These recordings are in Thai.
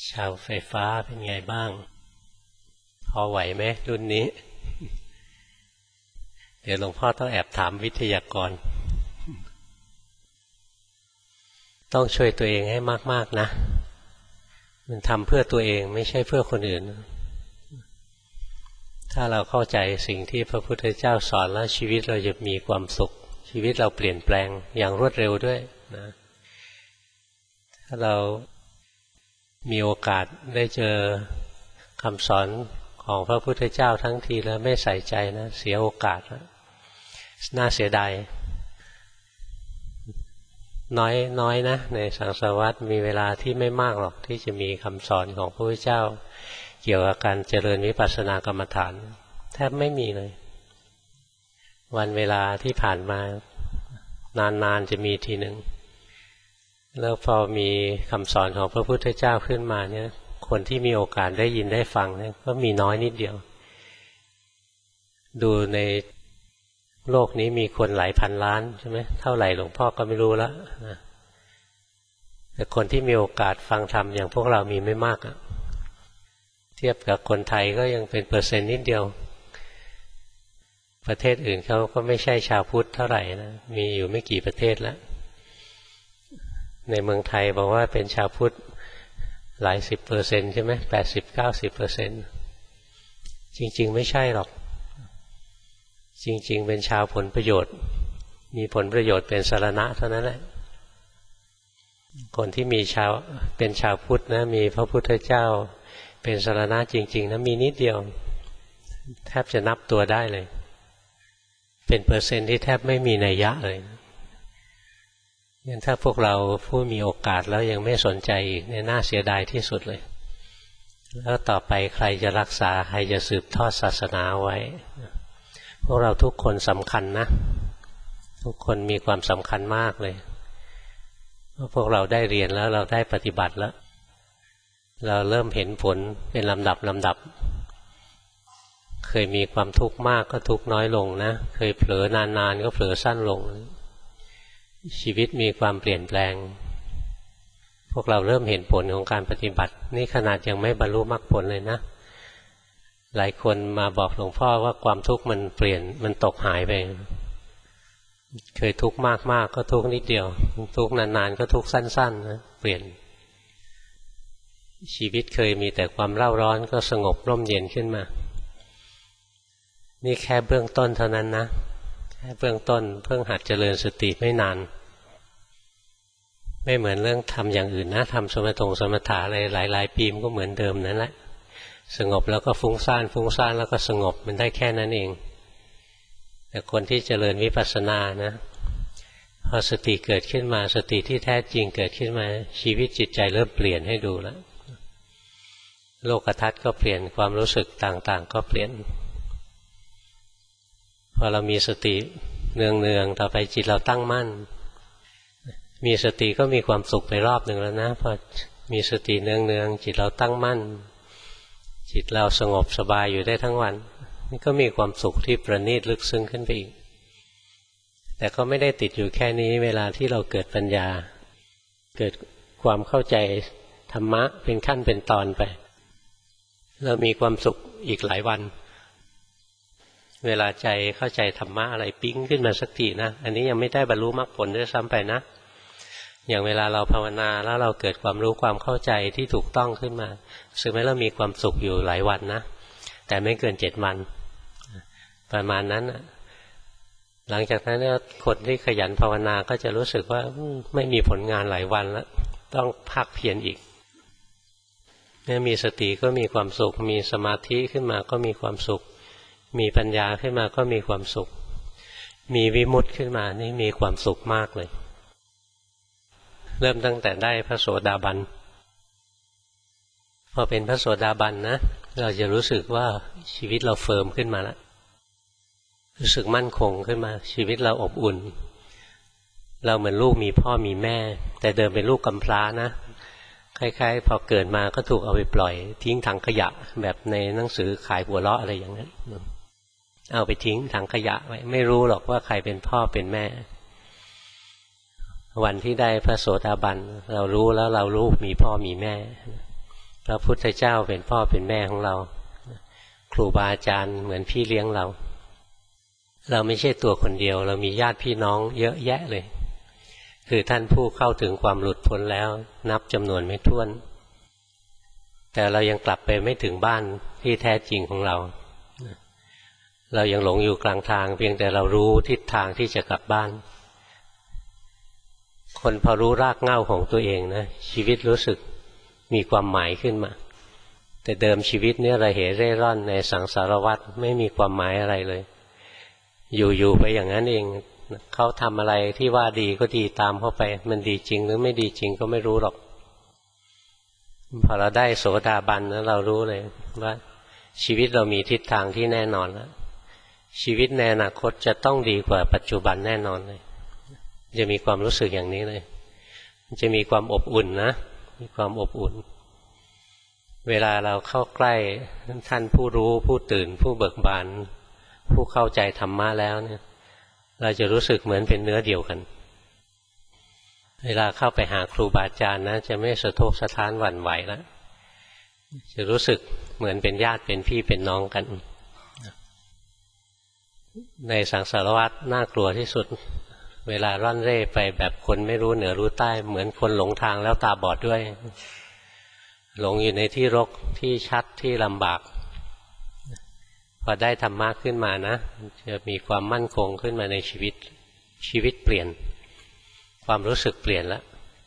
ชาวไฟฟ้าเป็นไงบ้างพอไหวไหมรุ่นนี้เดี๋ยวหลวงพ่อต้องแอบถามวิทยากรต้องช่วยตัวเองให้มากๆนะมันทำเพื่อตัวเองไม่ใช่เพื่อคนอื่นถ้าเราเข้าใจสิ่งที่พระพุทธเจ้าสอนแล้วชีวิตเราจะมีความสุขชีวิตเราเปลี่ยนแปลงอย่างรวดเร็วด้วยนะถ้าเรามีโอกาสได้เจอคำสอนของพระพุทธเจ้าทั้งทีแล้วไม่ใส่ใจนะเสียโอกาสนะน่าเสียดายน้อยนะในสังสารวัฏมีเวลาที่ไม่มากหรอกที่จะมีคำสอนของพระพุทธเจ้าเกี่ยวกับการเจริญวิปัสสนากรรมฐานแทบไม่มีเลยวันเวลาที่ผ่านมานานๆจะมีทีหนึ่งแล้วพอมีคำสอนของพระพุทธเจ้าขึ้นมาเนี่ยคนที่มีโอกาสได้ยินได้ฟังเนี่ยก็มีน้อยนิดเดียวดูในโลกนี้มีคนหลายพันล้านใช่ไหมเท่าไหร่หลวงพ่อก็ไม่รู้แล้วนะแต่คนที่มีโอกาสฟังธรรมอย่างพวกเรามีไม่มากอะเทียบกับคนไทยก็ยังเป็นเปอร์เซ็นต์นิดเดียวประเทศอื่นเขาก็ไม่ใช่ชาวพุทธเท่าไหร่นะมีอยู่ไม่กี่ประเทศแล้วในเมืองไทยบอกว่าเป็นชาวพุทธหลาย10%ใช่ไหม80-90%จริงๆไม่ใช่หรอกจริงๆเป็นชาวผลประโยชน์มีผลประโยชน์เป็นสรณะเท่านั้นแหละคนที่เป็นชาวพุทธนะมีพระพุทธเจ้าเป็นสรณะจริงๆนะมีนิดเดียวแทบจะนับตัวได้เลยเป็นเปอร์เซ็นต์ที่แทบไม่มีนัยยะเลยงั้นถ้าพวกเราผู้มีโอกาสแล้วยังไม่สนใจอีกเนี่ยน่าเสียดายที่สุดเลยแล้วต่อไปใครจะรักษาใครจะสืบทอดศาสนาไว้พวกเราทุกคนสำคัญนะทุกคนมีความสำคัญมากเลยพวกเราได้เรียนแล้วเราได้ปฏิบัติแล้วเราเริ่มเห็นผลเป็นลำดับเคยมีความทุกข์มากก็ทุกข์น้อยลงนะเคยเผลอนานๆก็เผลอสั้นลงชีวิตมีความเปลี่ยนแปลงพวกเราเริ่มเห็นผลของการปฏิบัตินี่ขนาดยังไม่บรรลุมรรคผลเลยนะหลายคนมาบอกหลวงพ่อว่าความทุกข์มันเปลี่ยนมันตกหายไปเคยทุกข์มากๆก็ทุกข์นิดเดียวทุกข์นานๆก็ทุกข์สั้นๆนะเปลี่ยนชีวิตเคยมีแต่ความเร่าร้อนก็สงบร่มเย็นขึ้นมานี่แค่เบื้องต้นเท่านั้นนะแค่เบื้องต้นเพิ่งหัดเจริญสติไม่นานไม่เหมือนเรื่องทำอย่างอื่นนะทำสมถะอะไรหลายปีมันก็เหมือนเดิมนั่นแหละสงบแล้วก็ฟุ้งซ่านแล้วก็สงบมันได้แค่นั้นเองแต่คนที่เจริญวิปัสสนานะพอสติเกิดขึ้นมาสติที่แท้จริงเกิดขึ้นมาชีวิตจิตใจเริ่มเปลี่ยนให้ดูแล้วโลกทัศน์ก็เปลี่ยนความรู้สึกต่างๆก็เปลี่ยนพอเรามีสติเนืองๆต่อไปจิตเราตั้งมั่นมีสติก็มีความสุขไปรอบหนึ่งแล้วนะพอมีสติเนืองๆจิตเราตั้งมั่นจิตเราสงบสบายอยู่ได้ทั้งวันนี่ก็มีความสุขที่ประณีตลึกซึ้งขึ้นไปอีกแต่ก็ไม่ได้ติดอยู่แค่นี้เวลาที่เราเกิดปัญญาเกิดความเข้าใจธรรมะเป็นขั้นเป็นตอนไปเรามีความสุขอีกหลายวันเวลาใจเข้าใจธรรมะอะไรปิ๊งขึ้นมาสักทีนะอันนี้ยังไม่ได้บรรลุมรรคผลด้วยซ้ำไปนะอย่างเวลาเราภาวนาแล้วเราเกิดความรู้ความเข้าใจที่ถูกต้องขึ้นมาซึ่งแม้เรามีความสุขอยู่หลายวันนะแต่ไม่เกิน7 วันประมาณนั้นหลังจากนั้นคนที่ขยันภาวนาก็จะรู้สึกว่าไม่มีผลงานหลายวันแล้วต้องภาคเพียรอีกเนี่ยมีสติก็มีความสุขมีสมาธิขึ้นมาก็มีความสุขมีปัญญาขึ้นมาก็มีความสุขมีวิมุตติขึ้นมานี่มีความสุขมากเลยเริ่มตั้งแต่ได้พระโสดาบันพอเป็นพระโสดาบันนะเราจะรู้สึกว่าชีวิตเราเฟิร์มขึ้นมาแล้วรู้สึกมั่นคงขึ้นมาชีวิตเราอบอุ่นเราเหมือนลูกมีพ่อมีแม่แต่เดิมเป็นลูกกำพร้านะคล้ายๆพอเกิดมาก็ถูกเอาไปปล่อยทิ้งถังขยะแบบในหนังสือขายหัวเราะอะไรอย่างนั้นเอาไปทิ้งถังขยะไว้ไม่รู้หรอกว่าใครเป็นพ่อเป็นแม่วันที่ได้พระโสดาบันเรารู้แล้วเราลูกมีพ่อมีแม่พระพุทธเจ้าเป็นพ่อเป็นแม่ของเราครูบาอาจารย์เหมือนพี่เลี้ยงเราไม่ใช่ตัวคนเดียวเรามีญาติพี่น้องเยอะแยะเลยคือท่านผู้เข้าถึงความหลุดพ้นแล้วนับจำนวนไม่ถ้วนแต่เรายังกลับไปไม่ถึงบ้านที่แท้จริงของเรายังหลงอยู่กลางทางเพียงแต่เรารู้ทิศทางที่จะกลับบ้านคนพอรู้รากเหง้าของตัวเองนะชีวิตรู้สึกมีความหมายขึ้นมาแต่เดิมชีวิตเนี่ยระเหเร่ร่อนในสังสารวัฏไม่มีความหมายอะไรเลยอยู่ไปอย่างนั้นเองเขาทำอะไรที่ว่าดีก็ดีตามเข้าไปมันดีจริงหรือไม่ดีจริงก็ไม่รู้หรอกพอเราได้โสดาบันแล้วเรารู้เลยว่าชีวิตเรามีทิศทางที่แน่นอนแล้วชีวิตในอนาคตจะต้องดีกว่าปัจจุบันแน่นอนเลยจะมีความรู้สึกอย่างนี้เลยมันจะมีความอบอุ่นนะมีความอบอุ่นเวลาเราเข้าใกล้ท่านผู้รู้ผู้ตื่นผู้เบิกบานผู้เข้าใจธรรมะแล้วเนี่ยเราจะรู้สึกเหมือนเป็นเนื้อเดียวกันเวลาเข้าไปหาครูบาอาจารย์นะจะไม่สะทกสะท้านหวั่นไหวแล้วจะรู้สึกเหมือนเป็นญาติเป็นพี่เป็นน้องกันในสังสารวัฏน่ากลัวที่สุดเวลาร่อนเร่ไปแบบคนไม่รู้เหนือรู้ใต้เหมือนคนหลงทางแล้วตาบอดด้วยหลงอยู่ในที่รกที่ชัดที่ลำบากพอได้ธรรมะขึ้นมานะจะมีความมั่นคงขึ้นมาในชีวิตเปลี่ยนความรู้สึกเปลี่ยนแล้ว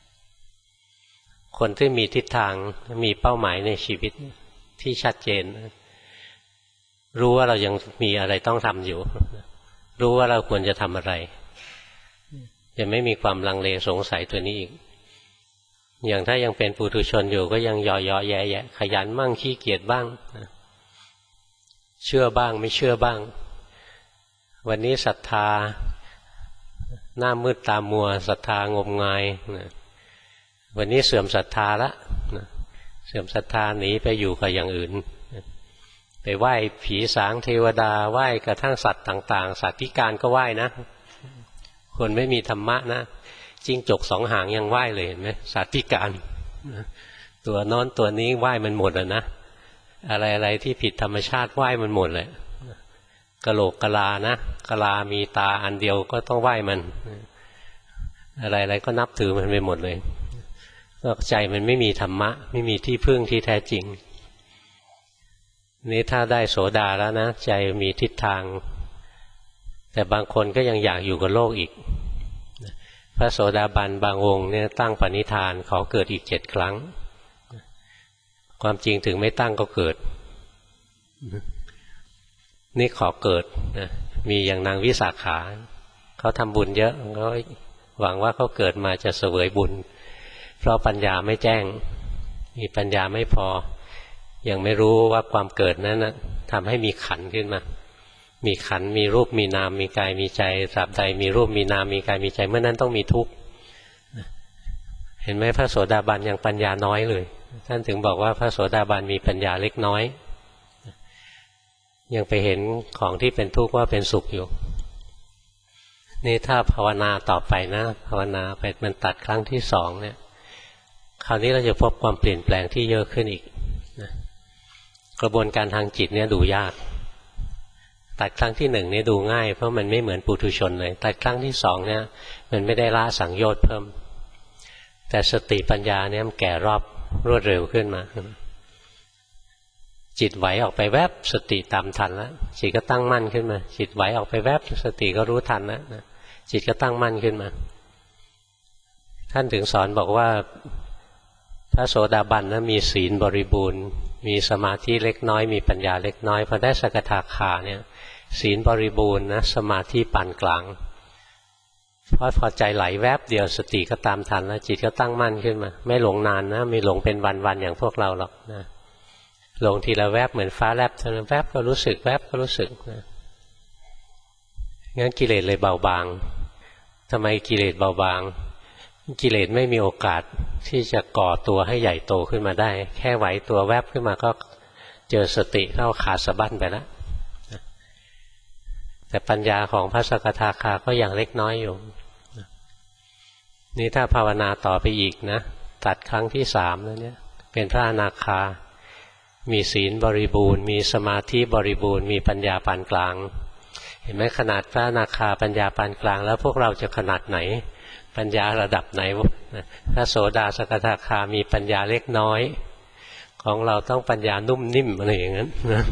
คนที่มีทิศทางมีเป้าหมายในชีวิตที่ชัดเจนรู้ว่าเรายังมีอะไรต้องทำอยู่รู้ว่าเราควรจะทำอะไรจะไม่มีความลังเลสงสัยตัวนี้อีกอย่างถ้ายังเป็นปุถุชนอยู่ก็ยังย่อๆแย่ๆขยันบ้างขี้เกียจบ้างเชื่อบ้างไม่เชื่อบ้างวันนี้ศรัทธาหน้ามืดตามัวศรัทธางมงายวันนี้เสื่อมศรัทธาละเสื่อมศรัทธาหนีไปอยู่กับอย่างอื่นไปไหว้ผีสางเทวดาไหว้กระทั่งสัตว์ต่างๆสัตว์พิการก็ไหว้นะคนไม่มีธรรมะนะจิ้งจกสองหางยังไหว้เลยเห็นไหมสัตว์พิการตัวโน้นตัวนี้ไหว้มันหมดอ่ะนะอะไรที่ผิดธรรมชาติไหว้มันหมดเลยกะโหลกกะลานะกะลามีตาอันเดียวก็ต้องไหว้มันอะไรก็นับถือมันไปหมดเลยใจมันไม่มีธรรมะไม่มีที่พึ่งที่แท้จริงนี้ถ้าได้โสดาแล้วนะใจมีทิศทางแต่บางคนก็ยังอยากอยู่กับโลกอีกพระโสดาบันบางองค์เนี่ยตั้งปณิธานขอเกิดอีก7 ครั้งความจริงถึงไม่ตั้งก็เกิดนี่ขอเกิดนะมีอย่างนางวิสาขาเขาทำบุญเยอะเขาหวังว่าเขาเกิดมาจะเสวยบุญเพราะปัญญาไม่แจ้งมีปัญญาไม่พอยังไม่รู้ว่าความเกิดนั้นนะทำให้มีขันธ์ขึ้นมามีขันธ์มีรูปมีนามมีกายมีใจตราบใดมีรูปมีนามมีกายมีใจเมื่อนั้นต้องมีทุกข์เห็นไหมพระโสดาบันยังปัญญาน้อยเลยท่านถึงบอกว่าพระโสดาบันมีปัญญาเล็กน้อยยังไปเห็นของที่เป็นทุกข์ว่าเป็นสุขอยู่นี่ถ้าภาวนาต่อไปนะภาวนาไปมันตัดครั้งที่2เนี่ยคราวนี้เราจะพบความเปลี่ยนแปลงที่เยอะขึ้นอีกนะกระบวนการทางจิตเนี่ยดูยากตัดครั้งที่1เนี่ยดูง่ายเพราะมันไม่เหมือนปุถุชนเลยตัดครั้งที่2เนี่ยมันไม่ได้ละสังโยชน์เพิ่มแต่สติปัญญาเนี่ยมันแก่รอบรวดเร็วขึ้นมาจิตไหวออกไปแวบสติตามทันแล้วจิตก็ตั้งมั่นขึ้นมาจิตไหวออกไปแวบสติก็รู้ทันแล้วจิตก็ตั้งมั่นขึ้นมาท่านถึงสอนบอกว่าพระโสดาบันนะมีศีลบริบูรณ์มีสมาธิเล็กน้อยมีปัญญาเล็กน้อยพอได้สกทาคาเนี่ยศีลบริบูรณ์นะสมาธิปานกลางพอใจไหลแวบเดียวสติก็ตามทันแล้วจิตก็ตั้งมั่นขึ้นมาไม่หลงนานนะไม่หลงเป็นวันๆอย่างพวกเราหรอกนะหลงทีละแวบเหมือนฟ้าแลบเท่านั้นแวบก็รู้สึกแวบก็รู้สึกนะงั้นกิเลสเลยเบาบางทำไมกิเลสเบาบางกิเลสไม่มีโอกาสที่จะก่อตัวให้ใหญ่โตขึ้นมาได้แค่ไหวตัวแวบขึ้นมาก็เจอสติเข้าขาดสะบั้นไปแล้วแต่ปัญญาของพระสกทาคาก็ยังเล็กน้อยอยู่นี่ถ้าภาวนาต่อไปอีกนะตัดครั้งที่3แล้วเนี่ยเป็นพระอนาคามีศีลบริบูรณ์มีสมาธิบริบูรณ์มีปัญญาปานกลางเห็นไหมขนาดพระอนาคาปัญญาปานกลางแล้วพวกเราจะขนาดไหนปัญญาระดับไหนพระโสดาสกทาคามีปัญญาเล็กน้อยของเราต้องปัญญานุ่มนิ่มอะไรอย่างนั้นนะ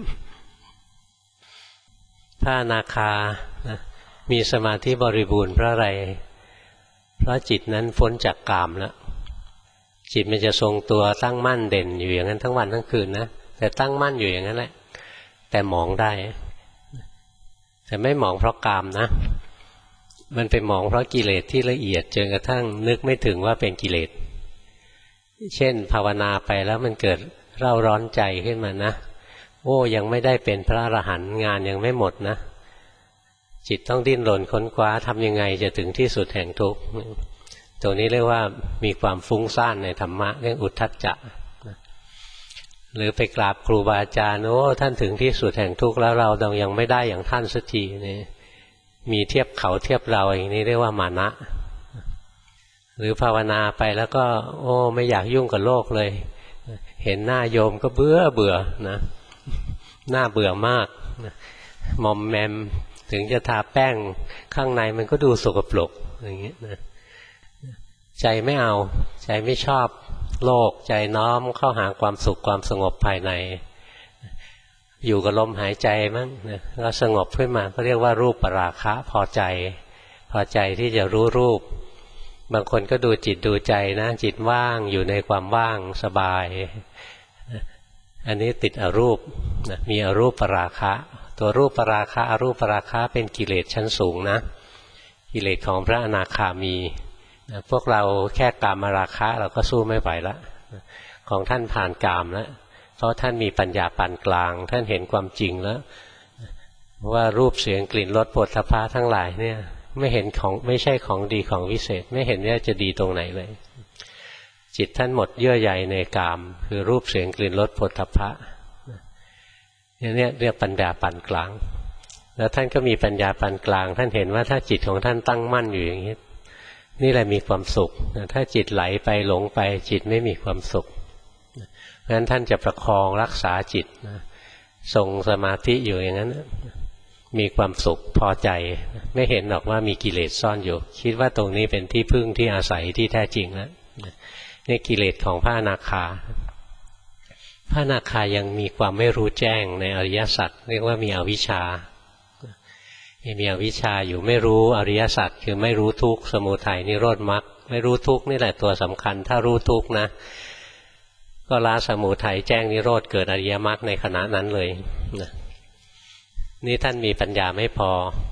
พระอนาคามีสมาธิบริบูรณ์เพราะอะไรเพราะจิตนั้นพ้นจากกามแล้วจิตมันจะทรงตัวตั้งมั่นเด่นอยู่อย่างนั้นทั้งวันทั้งคืนนะแต่ตั้งมั่นอยู่อย่างนั้นแหละแต่หมองได้แต่ไม่หมองเพราะกามนะมันไปหมองเพราะกิเลสที่ละเอียดจนกระทั่งนึกไม่ถึงว่าเป็นกิเลสเช่นภาวนาไปแล้วมันเกิดเร่าร้อนใจขึ้นมานะโอ้ยังไม่ได้เป็นพระอรหันต์งานยังไม่หมดนะจิตต้องดิ้นรนค้นคว้าทำยังไงจะถึงที่สุดแห่งทุกข์ตรงนี้เรียกว่ามีความฟุ้งซ่านในธรรมะเรื่องอุทธัจจะหรือไปกราบครูบาอาจารย์โอ้ท่านถึงที่สุดแห่งทุกข์แล้วเรายังไม่ได้อย่างท่านสักทีนี่มีเทียบเขาเทียบเราอย่างนี้เรียกว่ามานะหรือภาวนาไปแล้วก็โอ้ไม่อยากยุ่งกับโลกเลยเห็นหน้าโยมก็เบื่อนะหน้าเบื่อมากมอมแมมถึงจะทาแป้งข้างในมันก็ดูสกปรกอย่างนี้นะใจไม่เอาใจไม่ชอบโลกใจน้อมเข้าหาความสุขความสงบภายในอยู่กับลมหายใจมั้งก็สงบขึ้นมาก็เรียกว่ารูปปราคะพอใจที่จะรู้รูปบางคนก็ดูจิตดูใจนะจิตว่างอยู่ในความว่างสบายอันนี้ติดอรูปมีอรูปปราคะตัวรูปปราคะอรูปปราคะเป็นกิเลสชั้นสูงนะกิเลสของพระอนาคามีพวกเราแค่กามราคะเราก็สู้ไม่ไหวละของท่านผ่านกามแล้วเพราะท่านมีปัญญาปานกลางท่านเห็นความจริงแล้วว่ารูปเสียงกลิ่นรสโผฏฐัพพะทั้งหลายเนี่ยไม่ใช่ของดีของวิเศษไม่เห็นว่าจะดีตรงไหนเลยจิตท่านหมดเยื่อใยในกามคือรูปเสียงกลิ่นรสโผฏฐัพพะเนี่ยเรียกปัญญาปานกลางแล้วท่านก็มีปัญญาปานกลางท่านเห็นว่าถ้าจิตของท่านตั้งมั่นอยู่อย่างนี้นี่แหละมีความสุขถ้าจิตไหลไปหลงไปจิตไม่มีความสุขเพราะฉะนั้นท่านจะประคองรักษาจิตทรงสมาธิอยู่อย่างนั้นมีความสุขพอใจไม่เห็นหรอกว่ามีกิเลสซ่อนอยู่คิดว่าตรงนี้เป็นที่พึ่งที่อาศัยที่แท้จริงแล้วนี่กิเลสของพระอนาคาพระอนาคายังมีความไม่รู้แจ้งในอริยสัจเรียกว่ามีอวิชชามีอวิชชาอยู่ไม่รู้อริยสัจคือไม่รู้ทุกข์สมุทัยนิโรธมรรคไม่รู้ทุกข์นี่แหละตัวสำคัญถ้ารู้ทุกข์นะก็ละสมุทัยแจ้งนิโรธเกิดอริยมรรคในขณะนั้นเลยนี่ท่านมีปัญญาไม่พอ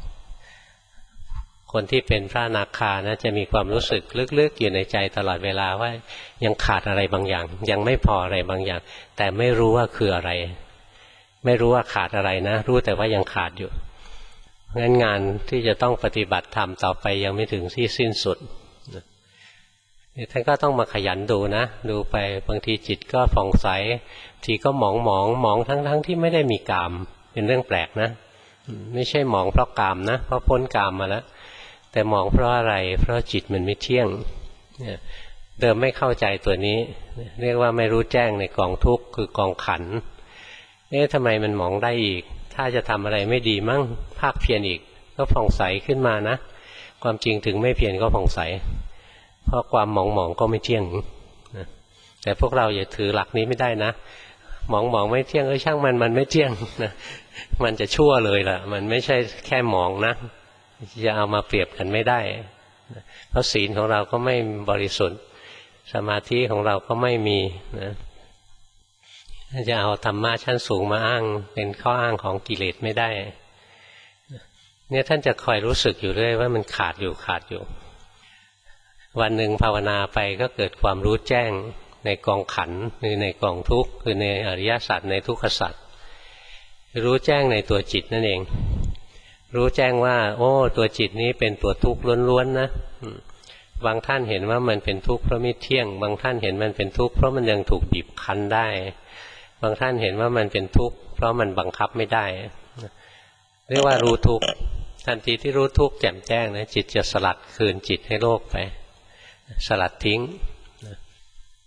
คนที่เป็นพระอนาคานะจะมีความรู้สึกลึกๆอยู่ในใจตลอดเวลาว่ายังขาดอะไรบางอย่างยังไม่พออะไรบางอย่างแต่ไม่รู้ว่าคืออะไรไม่รู้ว่าขาดอะไรนะรู้แต่ว่ายังขาดอยู่งั้นงานที่จะต้องปฏิบัติธรรมต่อไปยังไม่ถึงที่สิ้นสุดท่านก็ต้องมาขยันดูนะดูไปบางทีจิตก็ผ่องใสทีก็หมองทั้งที่ไม่ได้มีกามเป็นเรื่องแปลกนะไม่ใช่หมองเพราะกามนะเพราะพ้นกามมาแล้วแต่มองเพราะอะไรเพราะจิตมันไม่เที่ยงเดิมไม่เข้าใจตัวนี้เรียกว่าไม่รู้แจ้งในกองทุกข์คือกองขันทำไมมันมองได้อีกถ้าจะทำอะไรไม่ดีมั่งภาคเพียรอีกก็ผ่องใสขึ้นมานะความจริงถึงไม่เพียรก็ผ่องใสเพราะความหมองก็ไม่เที่ยงแต่พวกเราอย่าถือหลักนี้ไม่ได้นะหมองไม่เที่ยงช่างมันไม่เที่ยงนะมันจะชั่วเลยล่ะมันไม่ใช่แค่หมองนะจะเอามาเปรียบกันไม่ได้เพราะศีลของเราก็ไม่บริสุทธิ์สมาธิของเราก็ไม่มีนะจะเอาธรรมะชั้นสูงมาอ้างเป็นข้ออ้างของกิเลสไม่ได้เนี่ยท่านจะคอยรู้สึกอยู่เรื่อยว่ามันขาดอยู่วันหนึ่งภาวนาไปก็เกิดความรู้แจ้งในกองขันธ์คือในกองทุกข์คือในอริยสัจในทุกขสัจรู้แจ้งในตัวจิตนั่นเองรู้แจ้งว่าโอ้ตัวจิตนี้เป็นตัวทุกข์ล้วนๆนะบางท่านเห็นว่ามันเป็นทุกข์เพราะไม่เที่ยงบางท่านเห็นมันเป็นทุกข์เพราะมันยังถูกบีบคั้นได้บางท่านเห็นว่ามันเป็นทุกข์เพราะมันบังคับไม่ได้เรียกว่ารู้ทุกข์ทันทีที่รู้ทุกข์แจ่มแจ้งนะจิตจะสลัดคืนจิตให้โลกไปสลัดทิ้ง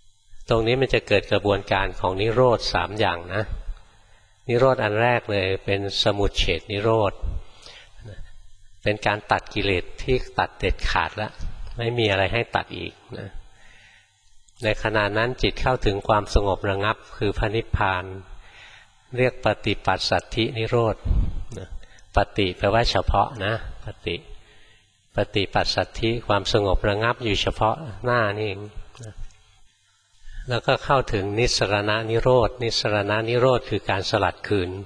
ตรงนี้มันจะเกิดกระบวนการของนิโรธ3อย่างนะนิโรธอันแรกเลยเป็นสมุจเฉทนิโรธเป็นการตัดกิเลสที่ตัดเด็ดขาดแล้วไม่มีอะไรให้ตัดอีกนะในขณะนั้นจิตเข้าถึงความสงบระงับคือพระนิพพานเรียกปฏิปัสสัทธินิโรธปฏิแปลว่าเฉพาะนะปฏิปัสสัทธิความสงบระงับอยู่เฉพาะหน้านี่เองแล้วก็เข้าถึงนิสสรณนิโรธนิสสรณนิโรธคือการสลัดคืน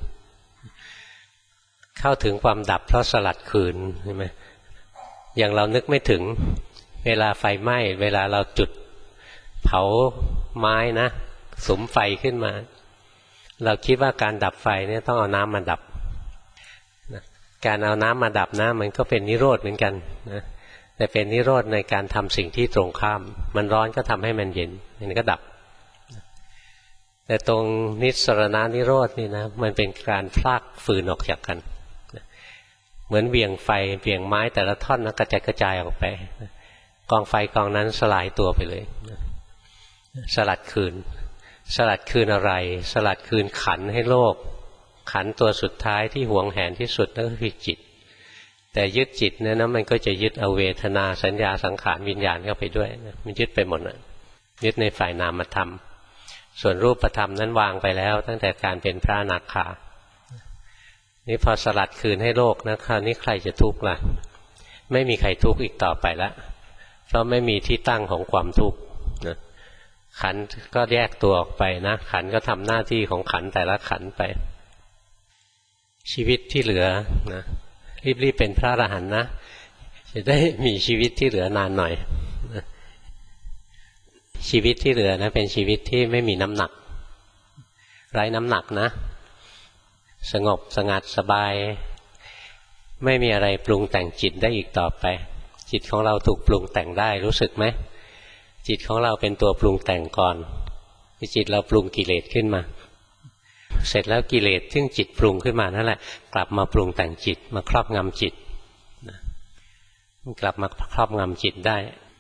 เข้าถึงความดับเพราะสลัดคืนใช่ไหมอย่างเรานึกไม่ถึงเวลาไฟไหม้เวลาเราจุดเผาไม้นะสุมไฟขึ้นมาเราคิดว่าการดับไฟเนี่ยต้องเอาน้ำมาดับนะการเอาน้ำมาดับนะมันก็เป็นนิโรธเหมือนกันนะแต่เป็นนิโรธในการทำสิ่งที่ตรงข้ามมันร้อนก็ทำให้มันเย็นมันก็ดับแต่ตรงนิสสรณนิโรธนี่นะมันเป็นการพลากฟืนออกจากกันเหมือนเบี่ยงไฟเบี่ยงไม้แต่ละท่อนกระจายกระจายออกไปกองไฟกองนั้นสลายตัวไปเลยสลัดคืนสลัดคืนอะไรสลัดคืนขันให้โลกขันตัวสุดท้ายที่หวงแหนที่สุดนั่นก็คือจิตแต่ยึดจิตเนี่ยนะมันก็จะยึดเอาเวทนาสัญญาสังขารวิญญาณเข้าไปด้วยมันยึดไปหมดยึดในฝ่ายนามธรรมส่วนรูปธรรมนั้นวางไปแล้วตั้งแต่การเป็นพระอนาคานี่พอสลัดคืนให้โลกนะคราวนี้ใครจะทุกข์ล่ะไม่มีใครทุกข์อีกต่อไปแล้วเพราะไม่มีที่ตั้งของความทุกข์นะขันธ์ก็แยกตัวออกไปนะขันธ์ก็ทำหน้าที่ของขันธ์แต่ละขันธ์ไปชีวิตที่เหลือนะรีบเป็นพระอรหันต์นะจะได้มีชีวิตที่เหลือนานหน่อยนะชีวิตที่เหลือนะเป็นชีวิตที่ไม่มีน้ำหนักไร้น้ำหนักนะสงบสงัดสบายไม่มีอะไรปรุงแต่งจิตได้อีกต่อไปจิตของเราถูกปรุงแต่งได้รู้สึกไหมจิตของเราเป็นตัวปรุงแต่งก่อนจิตเราปรุงกิเลสขึ้นมาเสร็จแล้วกิเลสซึ่งจิตปรุงขึ้นมานั่นแหละกลับมาปรุงแต่งจิตมาครอบงำจิตกลับมาครอบงำจิตได้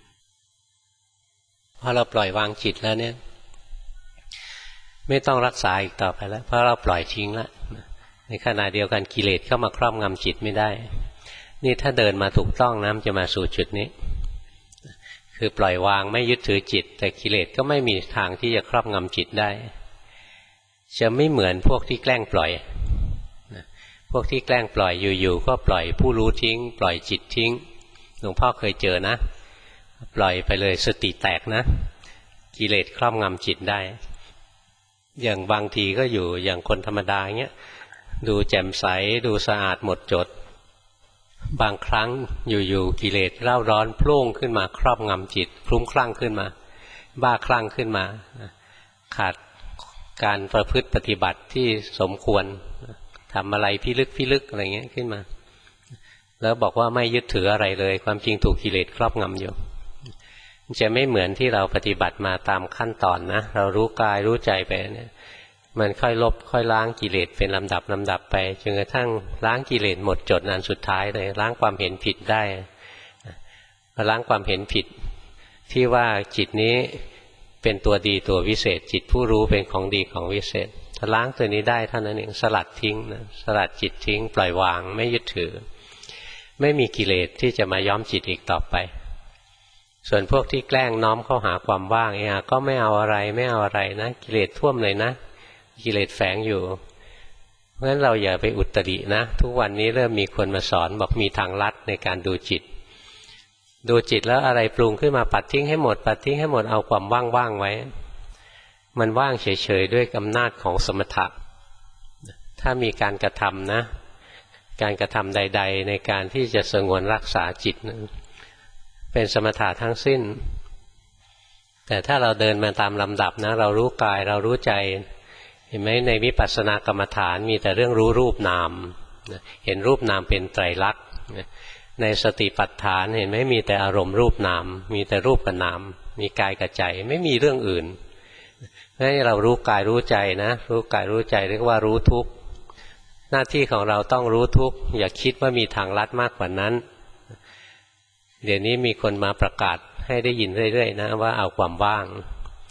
พอเราปล่อยวางจิตแล้วเนี่ยไม่ต้องรักษาอีกต่อไปแล้วเพราะเราปล่อยทิ้งแล้วในขณะเดียวกันกิเลสเข้ามาครอบงำจิตไม่ได้นี่ถ้าเดินมาถูกต้องนะจะมาสู่จุดนี้คือปล่อยวางไม่ยึดถือจิตแต่กิเลสก็ไม่มีทางที่จะครอบงำจิตได้จะไม่เหมือนพวกที่แกล้งปล่อยพวกที่แกล้งปล่อยอยู่ๆก็ปล่อยผู้รู้ทิ้งปล่อยจิตทิ้งหลวงพ่อเคยเจอนะปล่อยไปเลยสติแตกนะกิเลสครอบงำจิตได้อย่างบางทีก็อยู่อย่างคนธรรมดาเงี้ยดูแจ่มใสดูสะอาดหมดจดบางครั้งอยู่ๆกิเลสเร่าร้อนโผล่ขึ้นมาครอบงำจิตคลุ้มคลั่งขึ้นมาบ้าคลั่งขึ้นมาขาดการประพฤติปฏิบัติที่สมควรทำอะไรพิลึกอะไรเงี้ยขึ้นมาแล้วบอกว่าไม่ยึดถืออะไรเลยความจริงถูกกิเลสครอบงำอยู่จะไม่เหมือนที่เราปฏิบัติมาตามขั้นตอนนะเรารู้กายรู้ใจไปเนี่ยมันค่อยลบค่อยล้างกิเลสเป็นลำดับไปจนกระทั่งล้างกิเลสหมดจดอันสุดท้ายเลยล้างความเห็นผิดได้ล้างความเห็นผิดที่ว่าจิตนี้เป็นตัวดีตัววิเศษจิตผู้รู้เป็นของดีของวิเศษถ้าล้างตัวนี้ได้เท่านั้นเองสลัดทิ้งนะสลัดจิตทิ้งปล่อยวางไม่ยึดถือไม่มีกิเลสที่จะมาย้อมจิตอีกต่อไปส่วนพวกที่แกล้งน้อมเข้าหาความว่างก็ไม่เอาอะไรนะกิเลสท่วมเลยนะกิเลสแฝงอยู่เพราะฉะนั้นเราอย่าไปอุตรินะทุกวันนี้เริ่มมีคนมาสอนบอกมีทางลัดในการดูจิตแล้วอะไรปรุงขึ้นมาปัดทิ้งให้หมดเอาความว่างไว้มันว่างเฉยๆด้วยอำนาจของสมถะถ้ามีการกระทำนะการกระทำใดๆในการที่จะสงวนรักษาจิตนะเป็นสมถะทั้งสิ้นแต่ถ้าเราเดินมาตามลำดับนะเรารู้กายเรารู้ใจเห็นไหมในวิปัสสนากรรมฐานมีแต่เรื่องรู้รูปนามเห็นรูปนามเป็นไตรลักษณ์ในสติปัฏฐานเห็นไหมมีแต่อารมณ์รูปนามมีแต่รูปกับนามมีกายกับใจไม่มีเรื่องอื่นให้เรารู้กายรู้ใจนะรู้กายรู้ใจเรียกว่ารู้ทุกข์หน้าที่ของเราต้องรู้ทุกข์อย่าคิดว่ามีทางลัดมากกว่านั้นเดี๋ยวนี้มีคนมาประกาศให้ได้ยินเรื่อยๆนะว่าเอาความว่าง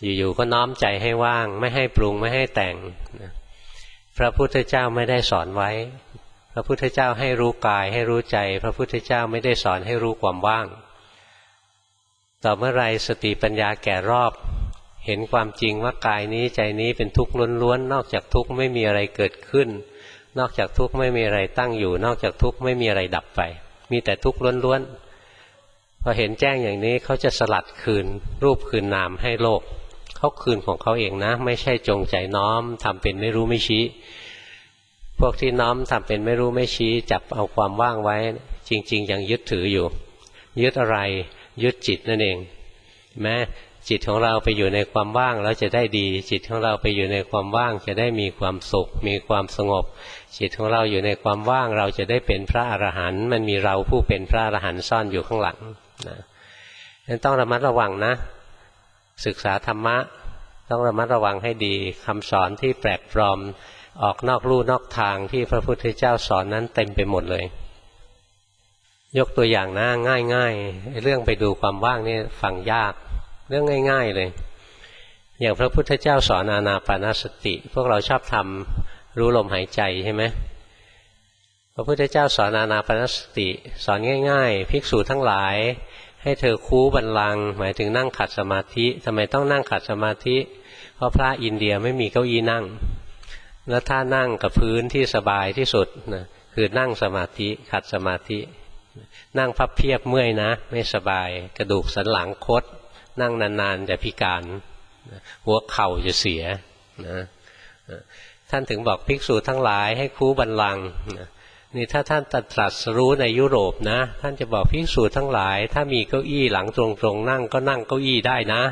อยู่ๆก็น้อมใจให้ว่างไม่ให้ปรุงไม่ให้แต่งพระพุทธเจ้าไม่ได้สอนไว้พระพุทธเจ้าให้รู้กายให้รู้ใจพระพุทธเจ้าไม่ได้สอนให้รู้ความว่างต่อเมื่อไรสติปัญญาแก่รอบเห็นความจริงว่ากายนี้ใจนี้เป็นทุกข์ล้วนๆนอกจากทุกข์ไม่มีอะไรเกิดขึ้นนอกจากทุกข์ไม่มีอะไรตั้งอยู่นอกจากทุกข์ไม่มีอะไรดับไปมีแต่ทุกข์ล้วนๆพอเห็นแจ้งอย่างนี้เขาจะสลัดคืนรูปคืนนามให้โลกเขาคืนของเขาเองนะไม่ใช่จงใจน้อมทำเป็นไม่รู้ไม่ชี้พวกที่น้อมทำเป็นไม่รู้ไม่ชี้จับเอาความว่างไว้จริงๆยังยึดถืออยู่ยึดอะไรยึดจิตนั่นเองแม้จิตของเราไปอยู่ในความว่างแล้วจะได้ดีจิตของเราไปอยู่ในความว่างจะได้มีความสุขมีความสงบจิตของเราอยู่ในความว่างเราจะได้เป็นพระอรหันต์มันมีเราผู้เป็นพระอรหันต์ซ่อนอยู่ข้างหลังนะนั้นต้องระมัดระวังนะศึกษาธรรมะต้องระมัดระวังให้ดีคำสอนที่แปลกปลอมออกนอกลู่นอกทางที่พระพุทธเจ้าสอนนั้นเต็มไปหมดเลยยกตัวอย่างนะง่ายๆเรื่องไปดูความว่างนี่ฟังยากเรื่องง่ายๆเลยอย่างพระพุทธเจ้าสอนอานาปานสติพวกเราชอบทำรู้ลมหายใจใช่ไหมพระพุทธเจ้าสอนอานาปานสติสอนง่ายๆภิกษุทั้งหลายให้เธอคูบัลลังก์หมายถึงนั่งขัดสมาธิทำไมต้องนั่งขัดสมาธิเพราะพระอินเดียไม่มีเก้าอี้นั่งแล้วถ้านั่งกับพื้นที่สบายที่สุดนะคือนั่งสมาธิขัดสมาธินั่งพับเพียบเมื่อยนะไม่สบายกระดูกสันหลังคดนั่งนานๆจะพิการหัวเข่าจะเสียนะท่านถึงบอกภิกษุทั้งหลายให้คูบัลลังก์นี่ถ้าท่านตรัสรู้ในยุโรปนะท่านจะบอกภิกษุทั้งหลายถ้ามีเก้าอี้หลังตรงๆนั่งก็นั่งเก้าอี้ได้นะ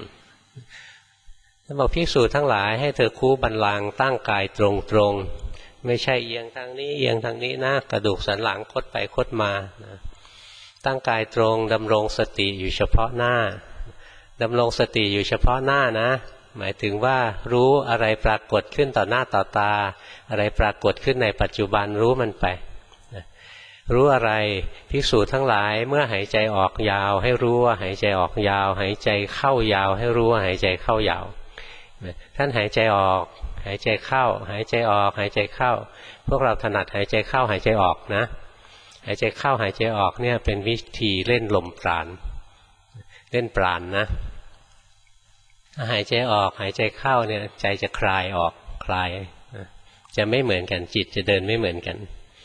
ท่านบอกภิกษุทั้งหลายให้เธอคูบัลลังก์ตั้งกายตรงๆไม่ใช่เอียงทางนี้เอียงทางนี้นะกระดูกสันหลังคดไปคดมานะตั้งกายตรงดำรงสติอยู่เฉพาะหน้าดำรงสติอยู่เฉพาะหน้านะหมายถึงว่ารู้อะไรปรากฏขึ้นต่อหน้าต่อตาอะไรปรากฏขึ้นในปัจจุบันรู้มันไปรู้อะไรภิกษุทั้งหลายเมื่อหายใจออกยาวให้รู้ว่าหายใจออกยาวหายใจเข้ายาวให้รู้ว่าหายใจเข้ายาวท่านหายใจออกหายใจเข้าหายใจออกหายใจเข้าพวกเราถนัดหายใจเข้าหายใจออกนะหายใจเข้าหายใจออกเนี่ยเป็นวิธีเล่นลมปราณเล่นปราณนะหายใจออกหายใจเข้าเนี่ยใจจะคลายออกคลายจะไม่เหมือนกันจิตจะเดินไม่เหมือนกัน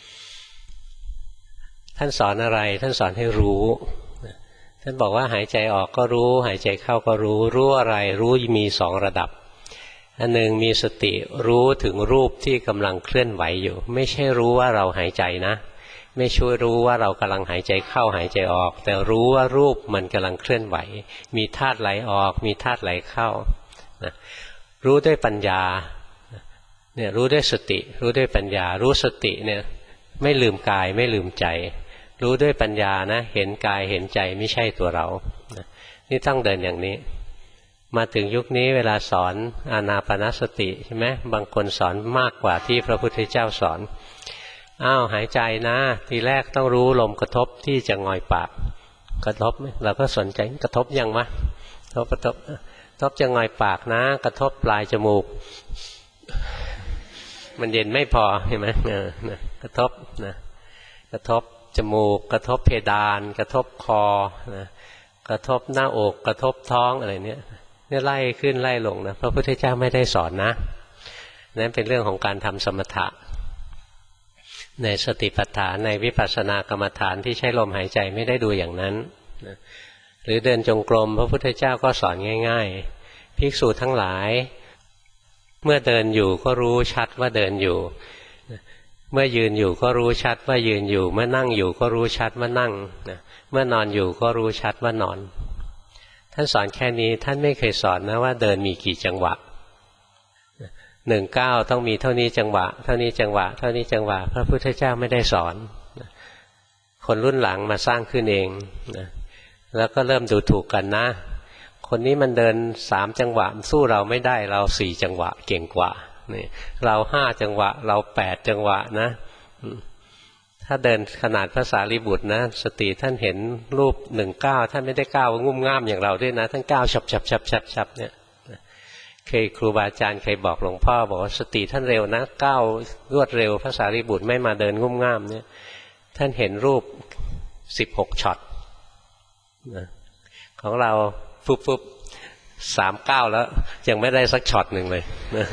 ท่านสอนอะไรท่านสอนให้รู้ท่านบอกว่าหายใจออกก็รู้หายใจเข้าก็รู้รู้อะไรรู้มีสองระดับอันหนึ่งมีสติรู้ถึงรูปที่กำลังเคลื่อนไหวอยู่ไม่ใช่รู้ว่าเราหายใจนะไม่ช่วยรู้ว่าเรากำลังหายใจเข้าหายใจออกแต่รู้ว่ารูปมันกำลังเคลื่อนไหวมีธาตุไหลออกมีธาตุไหลเข้านะรู้ด้วยปัญญาเนี่ยรู้ด้วยสติรู้ด้วยปัญญารู้สติเนี่ยไม่ลืมกายไม่ลืมใจรู้ด้วยปัญญานะเห็นกายเห็นใจไม่ใช่ตัวเรานะนี่ต้องเดินอย่างนี้มาถึงยุคนี้เวลาสอนอานาปานสติใช่ไหมบางคนสอนมากกว่าที่พระพุทธเจ้าสอนหายใจนะทีแรกต้องรู้ลมกระทบที่จะงอยปากกระทบเราก็สนใจกระทบยังมะกระทบจะงอยปากนะกระทบปลายจมูกมันเย็นไม่พอเห็นไหมกระทบนะกระทบจมูกกระทบเพดานกระทบคอนะกระทบหน้าอกกระทบท้องอะไรเนี่ยไล่ขึ้นไล่ลงนะพระพุทธเจ้าไม่ได้สอนนะนั่นเป็นเรื่องของการทำสมถะในสติปัฏฐานในวิปัสสนากรรมฐานที่ใช้ลมหายใจไม่ได้ดูอย่างนั้นหรือเดินจงกรมพระพุทธเจ้าก็สอนง่ายๆภิกษุทั้งหลายเมื่อเดินอยู่ก็รู้ชัดว่าเดินอยู่เมื่อยืนอยู่ก็รู้ชัดว่ายืนอยู่เมื่อนั่งอยู่ก็รู้ชัดว่านั่งเมื่อนอนอยู่ก็รู้ชัดว่านอนท่านสอนแค่นี้ท่านไม่เคยสอนนะว่าเดินมีกี่จังหวะ1-9ต้องมีเท่านี้จังหวะเท่านี้จังหวะเท่านี้จังหวะพระพุทธเจ้าไม่ได้สอนคนรุ่นหลังมาสร้างขึ้นเองนะแล้วก็เริ่มดูถูกกันนะคนนี้มันเดิน3จังหวะสู้เราไม่ได้เรา4จังหวะเก่งกว่านี่เรา5จังหวะเรา8จังหวะนะถ้าเดินขนาดภาษาลิบุตรนะสติท่านเห็นรูป1-9ท่านไม่ได้ก้าวงุ่มง่ามอย่างเราด้วยนะท่านก้าวฉับๆๆๆเนี่ยครูบาอาจารย์เคยบอกหลวงพ่อบอกว่าสติท่านเร็วนะก้าวรวดเร็วพระสารีบุตรไม่มาเดินงุ่มง่ามเนี่ยท่านเห็นรูป16ช็อตของเราฟุบ3-9แล้วยังไม่ได้สักช็อตหนึ่งเลยนะ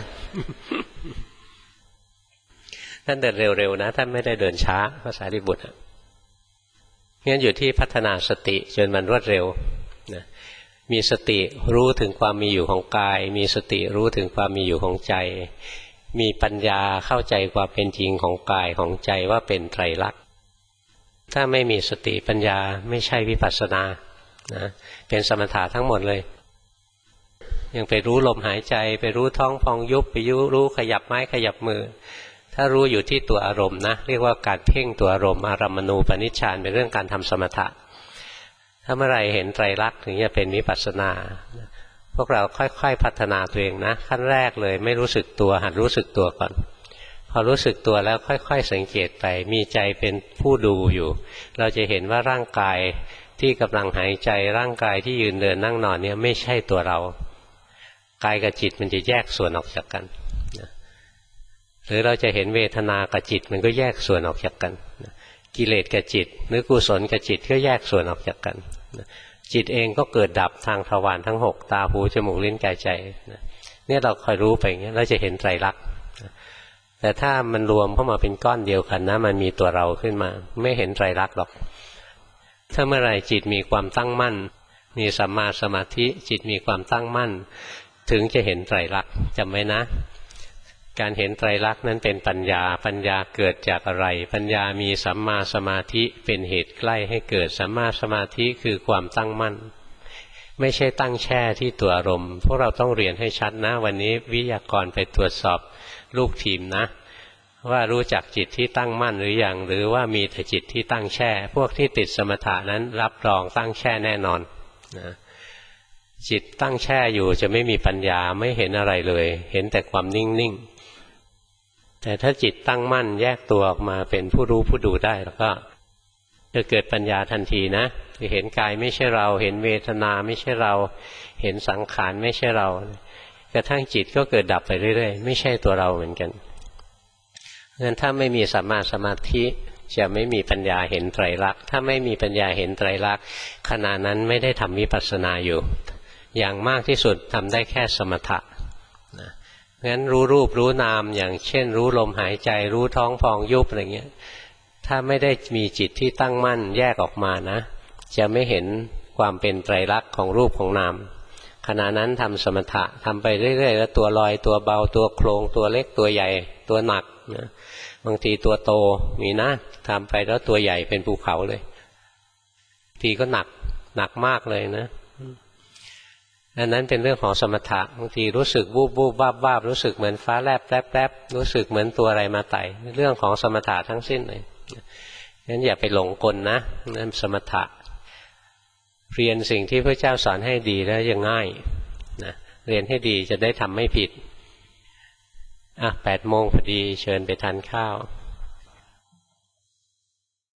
ท่านเดินเร็วๆนะท่านไม่ได้เดินช้าพระสารีบุตรงั้นอยู่ที่พัฒนาสติจนมันรวดเร็วนะมีสติรู้ถึงความมีอยู่ของกายมีสติรู้ถึงความมีอยู่ของใจมีปัญญาเข้าใจความเป็นจริงของกายของใจว่าเป็นไตรลักษณ์ถ้าไม่มีสติปัญญาไม่ใช่วิปัสสนานะเป็นสมถะทั้งหมดเลยยังไปรู้ลมหายใจไปรู้ท้องพองยุบไปรู้ขยับไม้ขยับมือถ้ารู้อยู่ที่ตัวอารมณ์นะเรียกว่าการเพ่งตัวอารมณ์อารัมมณูปนิชฌานเป็นเรื่องการทำสมถะถ้าเมื่อไรเห็นไตรลักษณ์ถึงจะเป็นวิปัสสนาพวกเราค่อยๆพัฒนาตัวเองนะขั้นแรกเลยไม่รู้สึกตัวหัดรู้สึกตัวก่อนพอรู้สึกตัวแล้วค่อยๆสังเกตไปมีใจเป็นผู้ดูอยู่เราจะเห็นว่าร่างกายที่กำลังหายใจร่างกายที่ยืนเดินนั่งนอนเนี่ยไม่ใช่ตัวเรากายกับจิตมันจะแยกส่วนออกจากกันหรือเราจะเห็นเวทนากับจิตมันก็แยกส่วนออกจากกันกิเลสกับจิตหรือกุศลกับจิตก็แยกส่วนออกจากกันจิตเองก็เกิดดับทางทวารทั้ง6ตาหูจมูกลิ้นกายใจเนี่ยเราคอยรู้ไปอย่างนี้เราจะเห็นไตรลักษณ์แต่ถ้ามันรวมเข้ามาเป็นก้อนเดียวกันนะมันมีตัวเราขึ้นมาไม่เห็นไตรลักษณ์หรอกถ้าเมื่อไรจิตมีความตั้งมั่นมีสัมมาสมาธิจิตมีความตั้งมั่นถึงจะเห็นไตรลักษณ์จำไว้นะการเห็นไตรลักษณ์นั้นเป็นปัญญาปัญญาเกิดจากอะไรปัญญามีสัมมาสมาธิเป็นเหตุใกล้ให้เกิดสัมมาสมาธิคือความตั้งมั่นไม่ใช่ตั้งแช่ที่ตัวอารมณ์พวกเราต้องเรียนให้ชัดนะวันนี้วิทยากรไปตรวจสอบลูกทีมนะว่ารู้จักจิตที่ตั้งมั่นหรือยังหรือว่ามีแต่จิตที่ตั้งแช่พวกที่ติดสมถะนั้นรับรองตั้งแช่แน่นอนนะจิตตั้งแช่อยู่จะไม่มีปัญญาไม่เห็นอะไรเลยเห็นแต่ความนิ่งๆแต่ถ้าจิตตั้งมั่นแยกตัวออกมาเป็นผู้รู้ผู้ดูได้แล้วก็จะเกิดปัญญาทันทีนะจะเห็นกายไม่ใช่เราเห็นเวทนาไม่ใช่เราเห็นสังขารไม่ใช่เรากระทั่งจิตก็เกิดดับไปเรื่อยๆไม่ใช่ตัวเราเหมือนกันงั้นถ้าไม่มีสัมมาสมาธิจะไม่มีปัญญาเห็นไตรลักษณ์ถ้าไม่มีปัญญาเห็นไตรลักษณ์ขณะนั้นไม่ได้ทำวิปัสสนาอยู่อย่างมากที่สุดทำได้แค่สมถะนะงั้นรู้รูปรู้นามอย่างเช่นรู้ลมหายใจรู้ท้องพองยุบอะไรเงี้ยถ้าไม่ได้มีจิตที่ตั้งมั่นแยกออกมานะจะไม่เห็นความเป็นไตรลักษณ์ของรูปของนามขณะนั้นทำสมถะทำไปเรื่อยๆแล้วตัวลอยตัวเบาตัวโครงตัวเล็กตัวใหญ่ตัวหนักนะบางทีตัวโตมีนะทำไปแล้วตัวใหญ่เป็นภูเขาเลยทีก็หนักมากเลยนะอันนั้นเป็นเรื่องของสมถะบางทีรู้สึกวูบวูบวาบวาบรู้สึกเหมือนฟ้าแลบแลบแลบรู้สึกเหมือนตัวอะไรมาไต่เรื่องของสมถะทั้งสิ้นเลยงั้นอย่าไปหลงกลนะนั่นสมถะเรียนสิ่งที่พระเจ้าสอนให้ดีแล้วจะง่ายนะเรียนให้ดีจะได้ทำไม่ผิด8 โมงพอดีเชิญไปทานข้าว